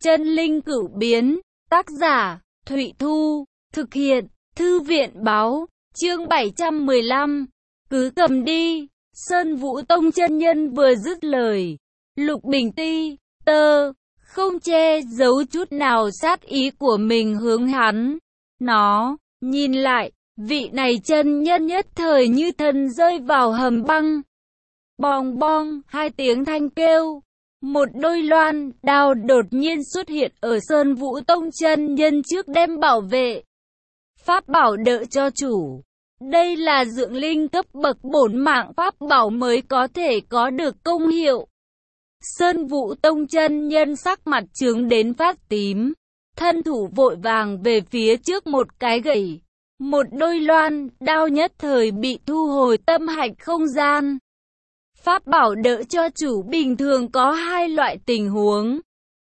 Chân linh cửu biến, tác giả, Thụy Thu, thực hiện, Thư viện báo, chương 715, cứ cầm đi. Sơn Vũ Tông chân nhân vừa dứt lời, Lục Bình ti, tơ, không che giấu chút nào sát ý của mình hướng hắn. Nó, nhìn lại, vị này chân nhân nhất thời như thần rơi vào hầm băng. Bong bong, hai tiếng thanh kêu. Một đôi loan đao đột nhiên xuất hiện ở Sơn Vũ Tông chân nhân trước đem bảo vệ. Pháp bảo đỡ cho chủ. Đây là dưỡng linh cấp bậc bổn mạng pháp bảo mới có thể có được công hiệu. Sơn Vũ Tông chân nhân sắc mặt chướng đến phát tím. Thân thủ vội vàng về phía trước một cái gậy. Một đôi loan đao nhất thời bị thu hồi tâm hạch không gian. Pháp bảo đỡ cho chủ bình thường có hai loại tình huống.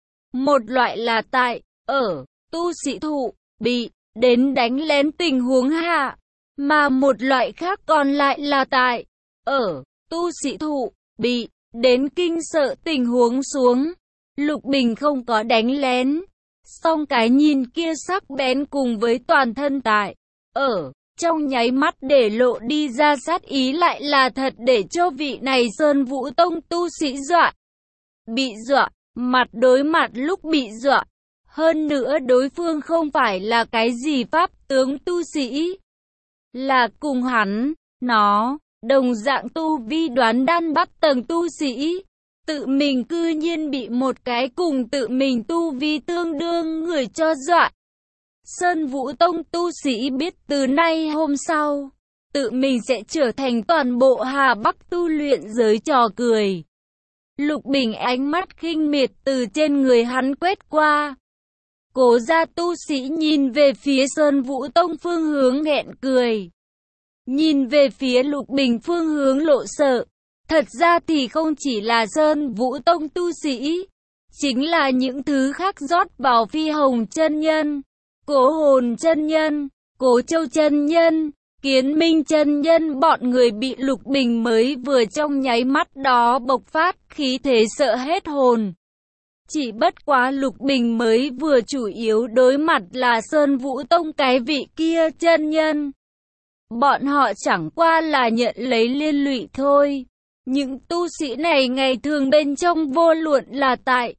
Một loại là tại, ở, tu sĩ thụ, bị, đến đánh lén tình huống hạ. Mà một loại khác còn lại là tại, ở, tu sĩ thụ, bị, đến kinh sợ tình huống xuống. Lục Bình không có đánh lén. Song cái nhìn kia sắc bén cùng với toàn thân tại, ở, trong nháy mắt để lộ đi ra sát ý lại là thật để cho vị này Sơn Vũ Tông tu sĩ dọa. Bị dọa, mặt đối mặt lúc bị dọa. Hơn nữa đối phương không phải là cái gì pháp tướng tu sĩ. Là cùng hắn, nó, đồng dạng tu vi đoán đan bắt tầng tu sĩ. Tự mình cư nhiên bị một cái cùng tự mình tu vi tương đương người cho dọa. Sơn Vũ Tông tu sĩ biết từ nay hôm sau, tự mình sẽ trở thành toàn bộ Hà Bắc tu luyện giới trò cười. Lục Bình ánh mắt khinh miệt từ trên người hắn quét qua. Cố gia tu sĩ nhìn về phía Sơn Vũ Tông phương hướng nghẹn cười. Nhìn về phía Lục Bình phương hướng lộ sợ. Thật ra thì không chỉ là Sơn Vũ Tông tu sĩ, chính là những thứ khác rót vào Phi Hồng chân nhân, Cố Hồn chân nhân, Cố Châu chân nhân, Kiến Minh chân nhân, bọn người bị Lục Bình mới vừa trong nháy mắt đó bộc phát khí thế sợ hết hồn. Chỉ bất quá Lục Bình mới vừa chủ yếu đối mặt là Sơn Vũ Tông cái vị kia chân nhân. Bọn họ chẳng qua là nhận lấy liên lụy thôi. Những tu sĩ này ngày thường bên trong vô luận là tại,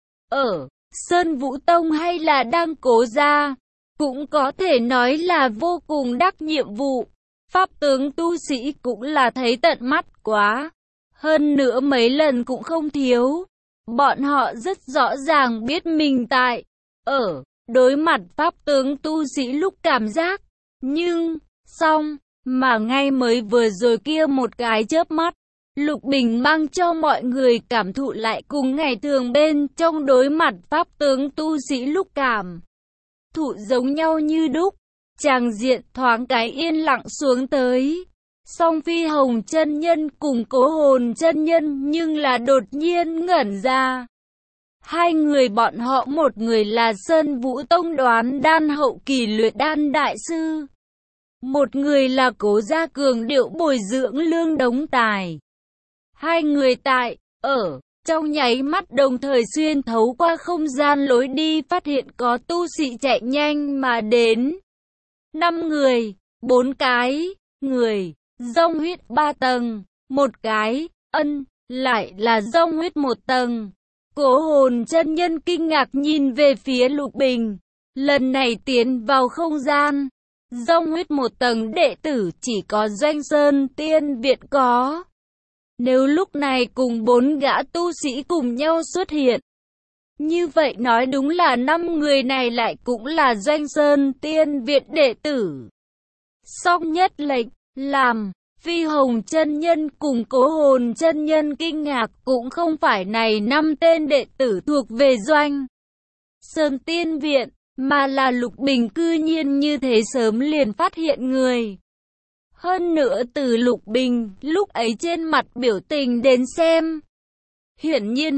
ở, Sơn Vũ Tông hay là đang Cố gia, cũng có thể nói là vô cùng đắc nhiệm vụ. Pháp tướng tu sĩ cũng là thấy tận mắt quá. Hơn nữa mấy lần cũng không thiếu. Bọn họ rất rõ ràng biết mình tại, ở, đối mặt pháp tướng tu sĩ lúc cảm giác. Nhưng, xong, mà ngay mới vừa rồi kia một cái chớp mắt. Lục Bình mang cho mọi người cảm thụ lại cùng ngày thường bên trong đối mặt pháp tướng tu sĩ lúc cảm thụ giống nhau như đúc. Tràng diện thoáng cái yên lặng xuống tới. Song Phi Hồng chân nhân cùng Cố Hồn chân nhân nhưng là đột nhiên ngẩn ra. Hai người bọn họ, một người là Sơn Vũ Tông đoán đan hậu kỳ luyện đan đại sư. Một người là Cố gia cường điệu bồi dưỡng lương đống tài. Hai người tại, ở, trong nháy mắt đồng thời xuyên thấu qua không gian lối đi phát hiện có tu sĩ chạy nhanh mà đến. 5 người, 4 cái, người, dòng huyết 3 tầng, một cái, lại là dòng huyết 1 tầng. Cố Hồn chân nhân kinh ngạc nhìn về phía Lục Bình, lần này tiến vào không gian. Dòng huyết 1 tầng đệ tử chỉ có Doanh Sơn Tiên Viện có. Nếu lúc này cùng 4 gã tu sĩ cùng nhau xuất hiện, như vậy nói đúng là 5 người này lại cũng là Doanh Sơn Tiên Viện đệ tử. Song nhất lệnh, làm, Phi Hồng chân nhân cùng Cố Hồn chân nhân kinh ngạc cũng không phải này 5 tên đệ tử thuộc về Doanh Sơn Tiên Viện, mà là Lục Bình cư nhiên như thế sớm liền phát hiện người. Hơn nữa từ Lục Bình lúc ấy trên mặt biểu tình đến xem, hiển nhiên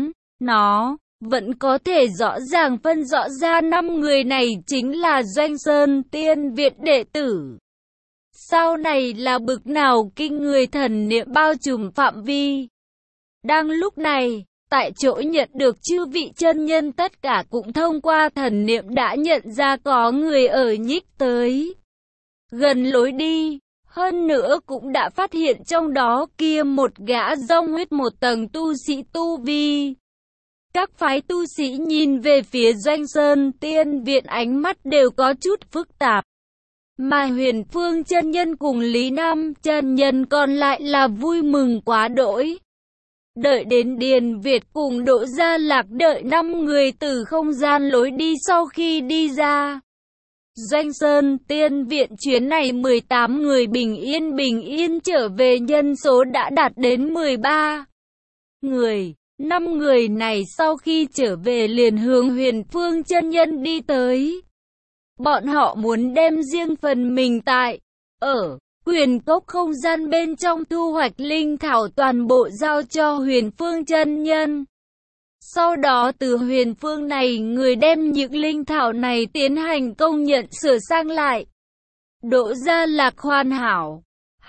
nó vẫn có thể rõ ràng phân rõ ra 5 người này chính là Doanh Sơn Tiên Viện đệ tử. Sau này là bực nào kinh người thần niệm bao trùm phạm vi. Đang lúc này, tại chỗ nhận được chư vị chân nhân tất cả cũng thông qua thần niệm đã nhận ra có người ở nhích tới gần lối đi. Hơn nữa cũng đã phát hiện trong đó kia một gã rong huyết một tầng tu sĩ tu vi. Các phái tu sĩ nhìn về phía Doanh Sơn Tiên Viện ánh mắt đều có chút phức tạp. Mà Huyền Phương chân nhân cùng Lý Nam chân nhân còn lại là vui mừng quá đỗi. Đợi đến Điền Việt cùng Đỗ Gia Lạc đợi 5 người từ không gian lối đi sau khi đi ra. Doanh Sơn Tiên Viện chuyến này 18 người bình yên trở về, nhân số đã đạt đến 13 người. 5 người này sau khi trở về liền hướng Huyền Phương chân nhân đi tới. Bọn họ muốn đem riêng phần mình tại ở Quyền Cốc không gian bên trong thu hoạch linh thảo toàn bộ giao cho Huyền Phương chân nhân. Sau đó từ Huyền Phương này người đem những linh thảo này tiến hành công nhận sửa sang lại. Đỗ Gia Lạc hoàn hảo,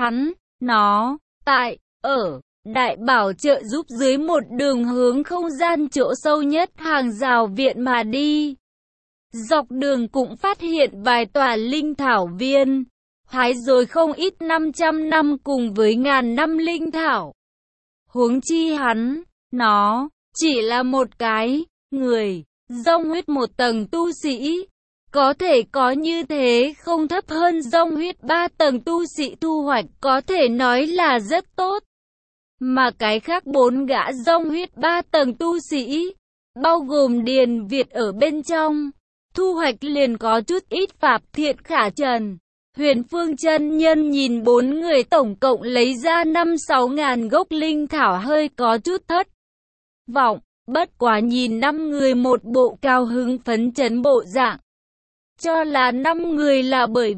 nó tại ở Đại Bảo trợ giúp dưới một đường hướng không gian chỗ sâu nhất hàng rào viện mà đi. Dọc đường cũng phát hiện vài tòa linh thảo viên, hái rồi không ít 500 năm cùng với ngàn năm linh thảo. Huống chi nó chỉ là một cái người rong huyết một tầng tu sĩ, có thể có như thế không thấp hơn rong huyết 3 tầng tu sĩ thu hoạch có thể nói là rất tốt. Mà cái khác 4 gã rong huyết 3 tầng tu sĩ, bao gồm Điền Việt ở bên trong, thu hoạch liền có chút ít Pháp Thiện Khả Trần. Huyền Phương chân nhân nhìn 4 người tổng cộng lấy ra 5-6 ngàn gốc linh thảo hơi có chút thất vọng, bất quá nhìn 5 người một bộ cao hứng phấn chấn bộ dạng. Cho là 5 người là bởi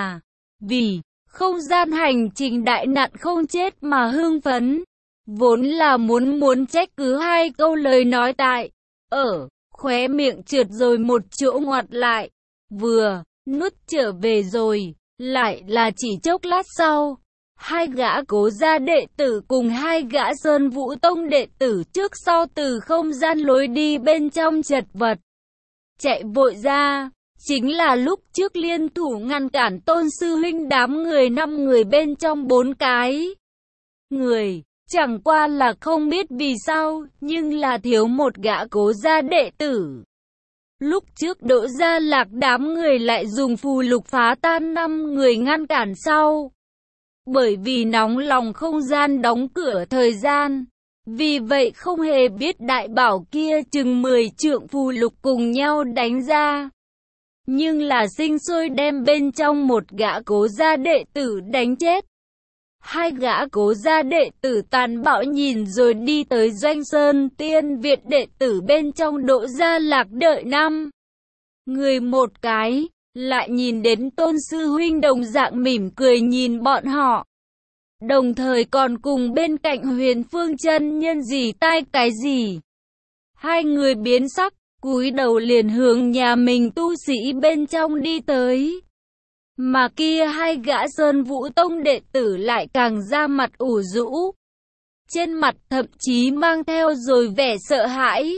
vì không gian hành trình đại nạn không chết mà hưng phấn. Vốn là muốn trách cứ 2 câu lời nói tại ở khóe miệng trượt rồi một chỗ ngoặt lại, vừa nuốt trở về rồi, lại là chỉ chốc lát sau. 2 gã Cố gia đệ tử cùng 2 gã Sơn Vũ Tông đệ tử trước sau từ không gian lối đi bên trong chật vật chạy vội ra, chính là lúc trước liên thủ ngăn cản Tôn sư huynh đám người 5 người bên trong 4 cái người. Chẳng qua là không biết vì sao, nhưng là thiếu một gã Cố gia đệ tử. Lúc trước Đỗ Gia Lạc đám người lại dùng phù lục phá tan 5 người ngăn cản sau. Bởi vì nóng lòng không gian đóng cửa thời gian, vì vậy không hề biết đại bảo kia chừng 10 trượng phù lục cùng nhau đánh ra. Nhưng là sinh sôi đem bên trong một gã Cố gia đệ tử đánh chết. 2 gã Cố gia đệ tử tàn bạo nhìn rồi đi tới Doanh Sơn Tiên Viện đệ tử bên trong Đỗ Gia Lạc đợi 5 người một cái, lại nhìn đến Tôn sư huynh đồng dạng mỉm cười nhìn bọn họ. Đồng thời còn cùng bên cạnh Huyền Phương chân nhân rỉ tai cái gì. 2 người biến sắc, cúi đầu liền hướng nhà mình tu sĩ bên trong đi tới. Mà kia 2 gã Sơn Vũ Tông đệ tử lại càng ra mặt ủ rũ. Trên mặt thậm chí mang theo rồi vẻ sợ hãi.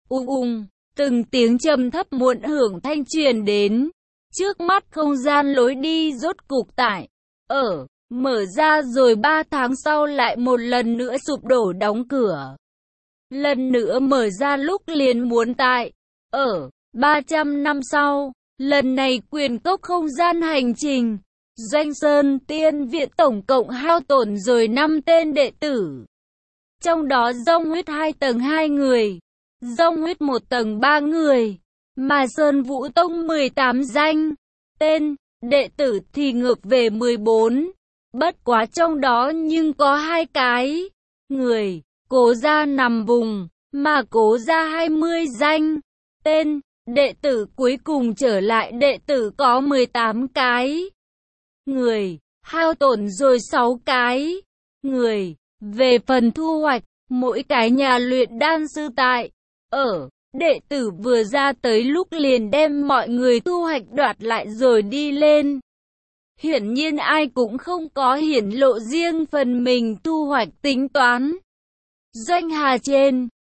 Từng tiếng trầm thấp muộn hưởng thanh truyền đến. Trước mắt không gian lối đi rốt cục tại ở mở ra rồi 3 tháng sau lại một lần nữa sụp đổ đóng cửa. Lần nữa mở ra lúc liền muốn tại ở 300 năm sau. Lần này Quyền Cốc không gian hành trình, Doanh Sơn Tiên Viện tổng cộng hao tổn rồi 5 tên đệ tử. Trong đó rong huyết 2 tầng 2 người, rong huyết 1 tầng 3 người, mà Sơn Vũ Tông 18 danh. Tên đệ tử thì ngược về 14. Bất quá trong đó nhưng có 2 cái người Cố gia nằm vùng, mà Cố gia 20 danh. Tên đệ tử cuối cùng trở lại đệ tử có 18 cái người, hao tổn rồi 6 cái người. Về phần thu hoạch, mỗi cái nhà luyện đan sư tại ở đệ tử vừa ra tới lúc liền đem mọi người thu hoạch đoạt lại rồi đi lên. Hiển nhiên ai cũng không có hiển lộ riêng phần mình thu hoạch tính toán. Doanh hà trên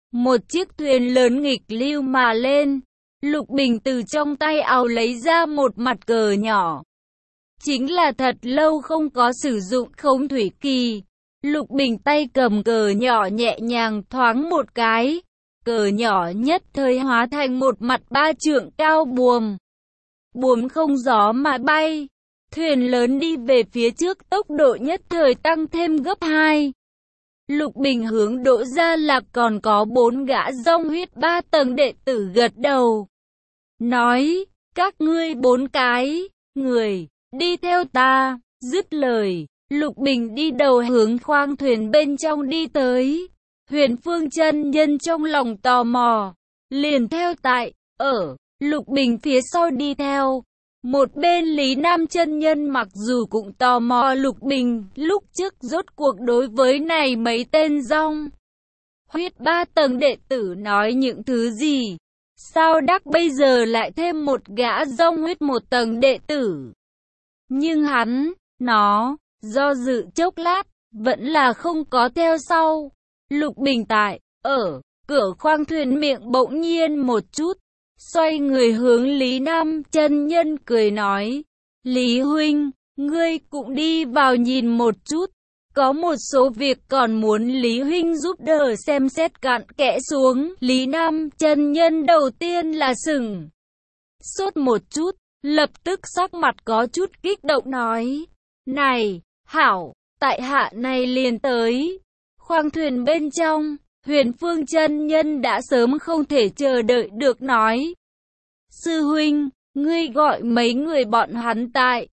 một chiếc thuyền lớn nghịch lưu mà lên. Lục Bình từ trong tay áo lấy ra một mặt cờ nhỏ. Chính là thật lâu không có sử dụng Không Thủy Kỳ. Lục Bình tay cầm cờ nhỏ nhẹ nhàng thoáng một cái. Cờ nhỏ nhất thời hóa thành một mặt 3 trượng cao buồm. Buồm không gió mà bay. Thuyền lớn đi về phía trước, tốc độ nhất thời tăng thêm gấp 2. Lục Bình hướng Đỗ Gia Lạc còn có 4 gã dòng huyết 3 tầng đệ tử gật đầu. Nói, các ngươi 4 cái người, đi theo ta. Dứt lời, Lục Bình đi đầu hướng khoang thuyền bên trong đi tới. Huyền Phương chân nhân trong lòng tò mò, liền theo tại, Lục Bình phía sau đi theo. Một bên Lý Nam chân nhân mặc dù cũng tò mò Lục Bình lúc trước rốt cuộc đối với này mấy tên dòng huyết 3 tầng đệ tử nói những thứ gì. Sao đắc bây giờ lại thêm một gã dòng huyết 1 tầng đệ tử. Nhưng do dự chốc lát, vẫn là không có theo sau. Lục Bình tại, cửa khoang thuyền miệng bỗng nhiên một chút. Xoay người hướng Lý Nam chân nhân cười nói. Lý huynh, ngươi cũng đi vào nhìn một chút. Có một số việc còn muốn Lý huynh giúp đỡ xem xét cặn kẽ xuống. Lý Nam chân nhân đầu tiên là sững sốt một chút, lập tức sắc mặt có chút kích động nói. Này, hảo, tại hạ này liền tới. Khoang thuyền bên trong, Huyền Phương chân nhân đã sớm không thể chờ đợi được nói. Sư huynh, ngươi gọi mấy người bọn hắn tại,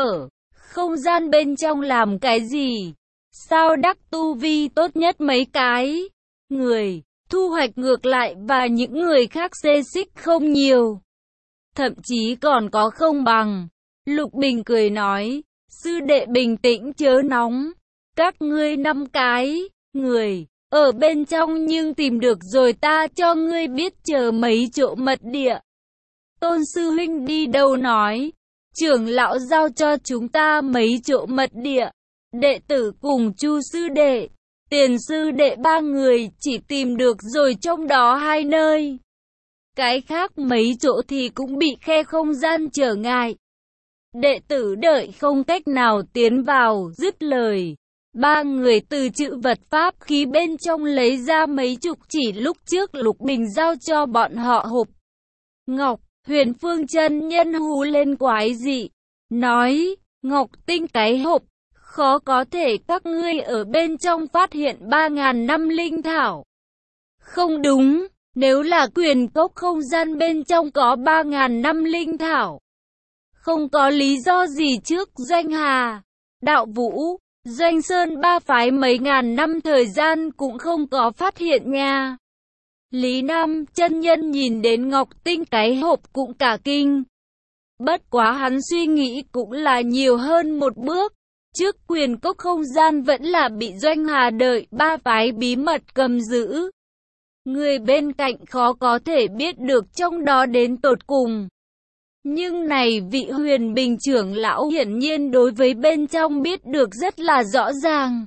không gian bên trong làm cái gì? Sao đắc tu vi tốt nhất mấy cái người, thu hoạch ngược lại và những người khác xê xích không nhiều. Thậm chí còn có không bằng. Lục Bình cười nói, sư đệ bình tĩnh chớ nóng. Các ngươi 5 cái người ở bên trong nhưng tìm được rồi ta cho ngươi biết chờ mấy chỗ mật địa. Tôn sư huynh đi đâu nói, trưởng lão giao cho chúng ta mấy chỗ mật địa. Đệ tử cùng Chu sư đệ, Tiền sư đệ 3 người chỉ tìm được rồi trong đó 2 nơi. Cái khác mấy chỗ thì cũng bị khe không gian trở ngại. Đệ tử đợi không cách nào tiến vào, dứt lời. 3 người từ chữ vật pháp khí bên trong lấy ra mấy chục chỉ lúc trước Lục Bình giao cho bọn họ hộp ngọc. Huyền Phương chân nhân hú lên quái dị, nói, ngọc tinh cái hộp, khó có thể các ngươi ở bên trong phát hiện 3.000 năm linh thảo. Không đúng, nếu là quyền cốc không gian bên trong có 3.000 năm linh thảo. Không có lý do gì trước Doanh Hà, Đạo Vũ, Doanh Sơn ba phái mấy ngàn năm thời gian cũng không có phát hiện nha. Lý Nam chân nhân nhìn đến ngọc tinh cái hộp cũng cả kinh. Bất quá hắn suy nghĩ cũng là nhiều hơn một bước. Trước quyền cốc không gian vẫn là bị Doanh Hà đợi 3 phái bí mật cầm giữ. Người bên cạnh khó có thể biết được trong đó đến tột cùng. Nhưng này vị Huyền Bình trưởng lão hiển nhiên đối với bên trong biết được rất là rõ ràng.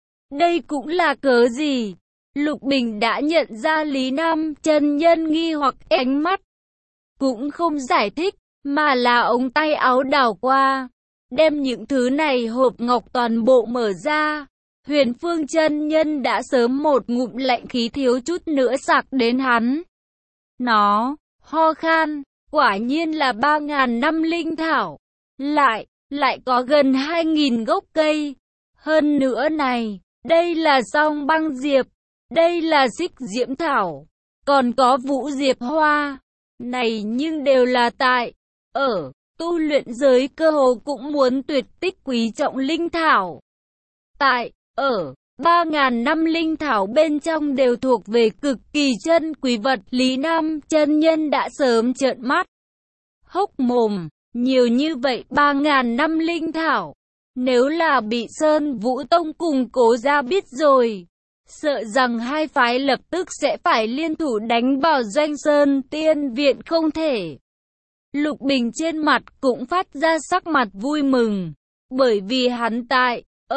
Đây cũng là cớ gì? Lục Bình đã nhận ra Lý Nam chân nhân nghi hoặc ánh mắt. Cũng không giải thích, mà là ống tay áo đảo qua. Đem những thứ này hộp ngọc toàn bộ mở ra. Huyền Phương chân nhân đã sớm một ngụm lạnh khí thiếu chút nữa sặc đến hắn. Nó, ho khan, quả nhiên là 3.000 năm linh thảo. Lại có gần 2.000 gốc cây. Hơn nữa này, đây là song băng diệp. Đây là xích diễm thảo, còn có vũ diệp hoa. Này nhưng đều là tại, tu luyện giới cơ hồ cũng muốn tuyệt tích quý trọng linh thảo. Tại, 3.000 năm linh thảo bên trong đều thuộc về cực kỳ chân quý vật. Lý Nam chân nhân đã sớm trợn mắt hốc mồm, nhiều như vậy 3.000 năm linh thảo. Nếu là bị Sơn Vũ Tông cùng Cố Gia biết rồi, sợ rằng hai phái lập tức sẽ phải liên thủ đánh vào Doanh Sơn Tiên Viện không thể. Lục Bình trên mặt cũng phát ra sắc mặt vui mừng, bởi vì hắn tại,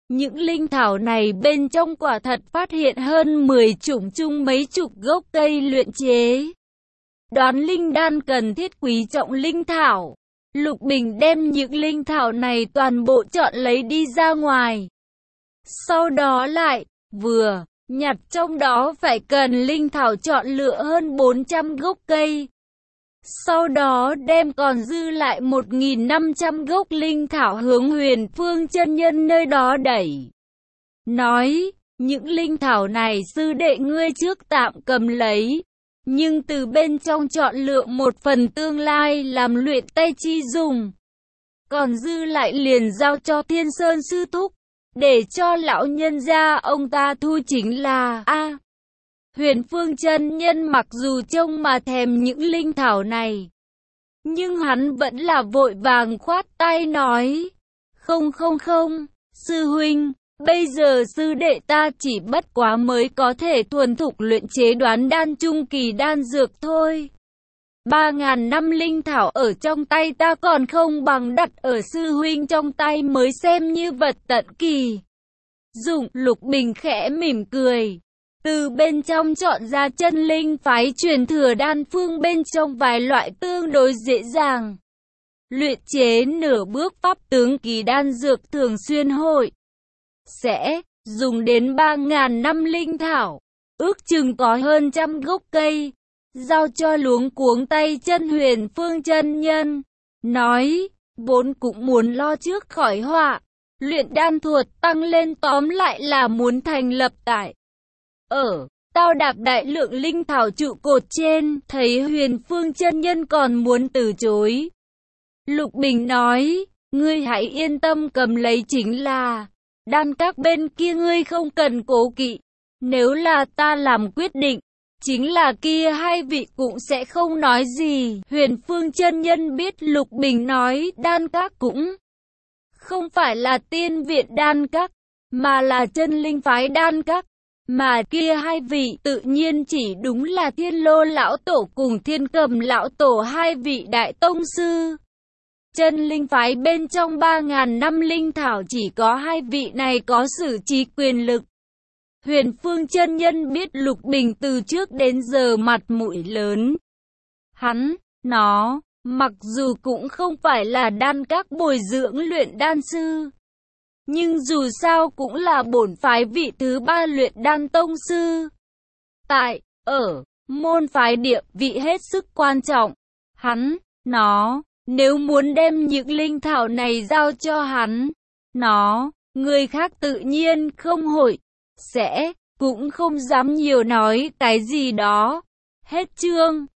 Những linh thảo này bên trong quả thật phát hiện hơn 10 chủng chung mấy chục gốc cây luyện chế. Đoán linh đan cần thiết quý trọng linh thảo. Lục Bình đem những linh thảo này toàn bộ chọn lấy đi ra ngoài. Sau đó lại, vừa, nhặt trong đó phải cần linh thảo chọn lựa hơn 400 gốc cây. Sau đó đem còn dư lại 1.500 gốc linh thảo hướng Huyền Phương chân nhân nơi đó đẩy. Nói, những linh thảo này sư đệ ngươi trước tạm cầm lấy. Nhưng từ bên trong chọn lựa một phần tương lai làm luyện tay chi dùng. Còn dư lại liền giao cho Thiên Sơn sư thúc. Để cho lão nhân gia ông ta thu chính là Huyền Phương chân nhân mặc dù trông mà thèm những linh thảo này. Nhưng hắn vẫn là vội vàng khoát tay nói. Không, sư huynh. Bây giờ sư đệ ta chỉ bất quá mới có thể thuần thục luyện chế đoán đan trung kỳ đan dược thôi. 3.000 năm linh thảo ở trong tay ta còn không bằng đặt ở sư huynh trong tay mới xem như vật tận kỳ. Dụng. Lục Bình khẽ mỉm cười. Từ bên trong chọn ra chân linh phái truyền thừa đan phương bên trong vài loại tương đối dễ dàng. Luyện chế nửa bước pháp tướng kỳ đan dược thường xuyên hội sẽ dùng đến 3.000 năm linh thảo, ước chừng có hơn 100 gốc cây, giao cho luống cuống tay chân Huyền Phương chân nhân, nói, vốn cũng muốn lo trước khỏi họa, luyện đan thuật tăng lên tóm lại là muốn thành lập tại tao đạp đại lượng linh thảo trụ cột trên, thấy Huyền Phương chân nhân còn muốn từ chối. Lục Bình nói, ngươi hãy yên tâm cầm lấy chính là đan các bên kia ngươi không cần cố kỵ. Nếu là ta làm quyết định, chính là kia hai vị cũng sẽ không nói gì. Huyền Phương chân nhân biết Lục Bình nói đan các cũng không phải là tiên viện đan các, mà là chân linh phái đan các. Mà kia hai vị tự nhiên chỉ đúng là Thiên Lô lão tổ cùng Thiên Cầm lão tổ, hai vị đại tông sư. Chân linh phái bên trong 3.000 năm linh thảo chỉ có hai vị này có xử trí quyền lực. Huyền Phương chân nhân biết Lục Bình từ trước đến giờ mặt mũi lớn. Nó, mặc dù cũng không phải là đan các bồi dưỡng luyện đan sư, nhưng dù sao cũng là bổn phái vị thứ 3 luyện đan tông sư. Ở môn phái địa vị hết sức quan trọng. Nếu muốn đem những linh thảo này giao cho người khác tự nhiên không hội sẽ, cũng không dám nhiều nói cái gì đó. Hết chương.